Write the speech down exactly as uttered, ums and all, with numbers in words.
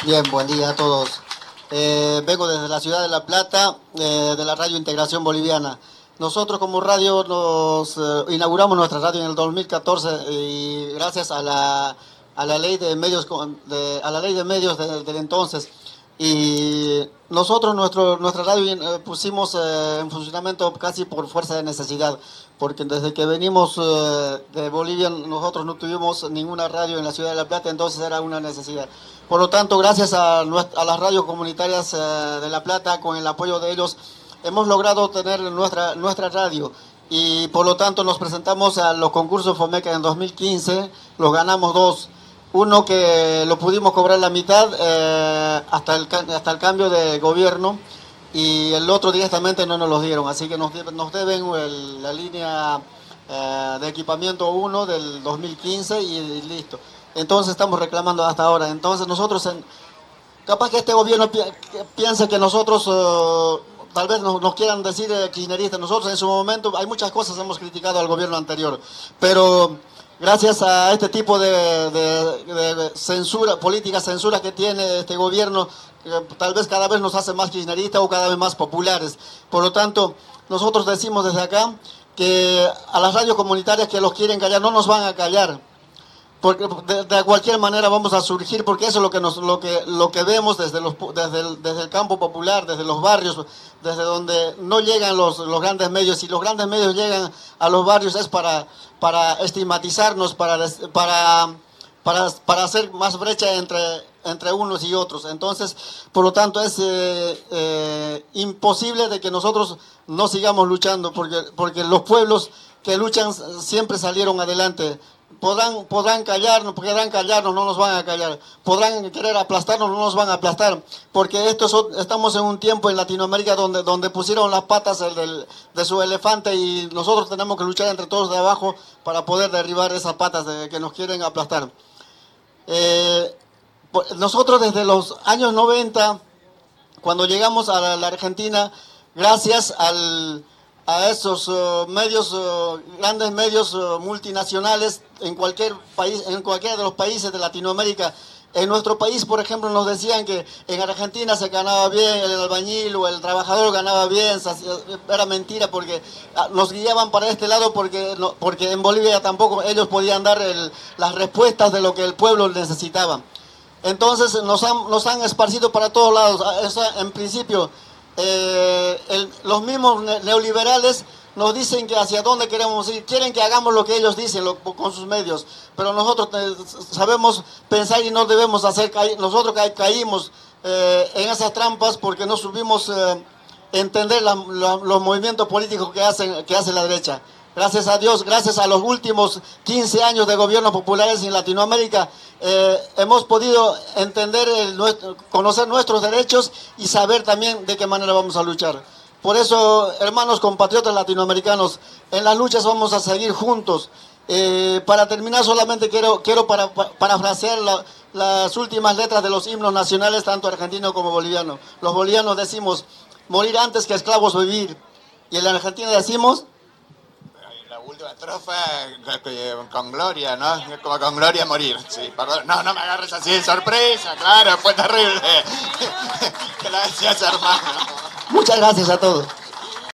Bien, buen día a todos. Eh, vengo desde la ciudad de La Plata, eh, de la Radio Integración Boliviana. Nosotros como radio nos eh, inauguramos nuestra radio en el dos mil catorce y gracias a la, a la ley de medios, de, a la ley de medios de, del entonces. Y nosotros nuestro, nuestra radio eh, pusimos eh, en funcionamiento casi por fuerza de necesidad, porque desde que venimos eh, de Bolivia nosotros no tuvimos ninguna radio en la ciudad de La Plata, entonces era una necesidad. Por lo tanto, gracias a, nuestra, a las radios comunitarias eh, de La Plata, con el apoyo de ellos, hemos logrado tener nuestra, nuestra radio. Y por lo tanto nos presentamos a los concursos FOMECA en dos mil quince, los ganamos dos. Uno que lo pudimos cobrar la mitad eh, hasta, el, hasta el cambio de gobierno, y el otro directamente no nos lo dieron, así que nos, nos deben el, la línea eh, de equipamiento uno del dos mil quince y, y listo. Entonces estamos reclamando hasta ahora. Entonces nosotros, en, capaz que este gobierno pi piense que nosotros, uh, tal vez nos, nos quieran decir eh, kirchneristas. Nosotros en su momento, hay muchas cosas hemos criticado al gobierno anterior, pero gracias a este tipo de, de, de censura, política censura que tiene este gobierno, eh, tal vez cada vez nos hace más kirchneristas o cada vez más populares. Por lo tanto, nosotros decimos desde acá que a las radios comunitarias que los quieren callar, no nos van a callar. Porque de, de cualquier manera vamos a surgir, porque eso es lo que nos, lo que lo que vemos desde los desde el, desde el campo popular, desde los barrios, desde donde no llegan los, los grandes medios. Y los grandes medios llegan a los barrios es para para estigmatizarnos, para para para para hacer más brecha entre entre unos y otros. Entonces, por lo tanto, es eh, eh, imposible de que nosotros no sigamos luchando, porque porque los pueblos que luchan siempre salieron adelante. Podrán, podrán callarnos, podrán callarnos, no nos van a callar. Podrán querer aplastarnos, no nos van a aplastar. Porque esto es, estamos en un tiempo en Latinoamérica donde, donde pusieron las patas el, del, de su elefante, y nosotros tenemos que luchar entre todos de abajo para poder derribar esas patas de, que nos quieren aplastar. Eh, nosotros desde los años noventa, cuando llegamos a la, la Argentina, gracias al... a esos uh, medios, uh, grandes medios uh, multinacionales en cualquier país, en cualquiera de los países de Latinoamérica. En nuestro país, por ejemplo, nos decían que en Argentina se ganaba bien, el albañil o el trabajador ganaba bien. Era mentira, porque nos guiaban para este lado, porque, no, porque en Bolivia tampoco ellos podían dar el, las respuestas de lo que el pueblo necesitaba. Entonces nos han, nos han esparcido para todos lados. Eso, en principio, Eh, el, los mismos neoliberales nos dicen que hacia dónde queremos ir, quieren que hagamos lo que ellos dicen lo, con sus medios, pero nosotros eh, sabemos pensar y no debemos hacer. Nosotros ca caímos eh, en esas trampas porque no supimos eh, entender la, la, los movimientos políticos que, hacen, que hace la derecha. Gracias a Dios, gracias a los últimos quince años de gobiernos populares en Latinoamérica, eh, hemos podido entender, el, nuestro, conocer nuestros derechos y saber también de qué manera vamos a luchar. Por eso, hermanos compatriotas latinoamericanos, en las luchas vamos a seguir juntos. Eh, para terminar, solamente quiero, quiero para, para, parafrasear la, las últimas letras de los himnos nacionales, tanto argentinos como bolivianos. Los bolivianos decimos, morir antes que esclavos vivir. Y en la Argentina decimos... La última estrofa con gloria, ¿no? Como con gloria morir. Sí, perdón. No, no me agarres así de sorpresa, claro, fue terrible. Gracias, hermano. Muchas gracias a todos.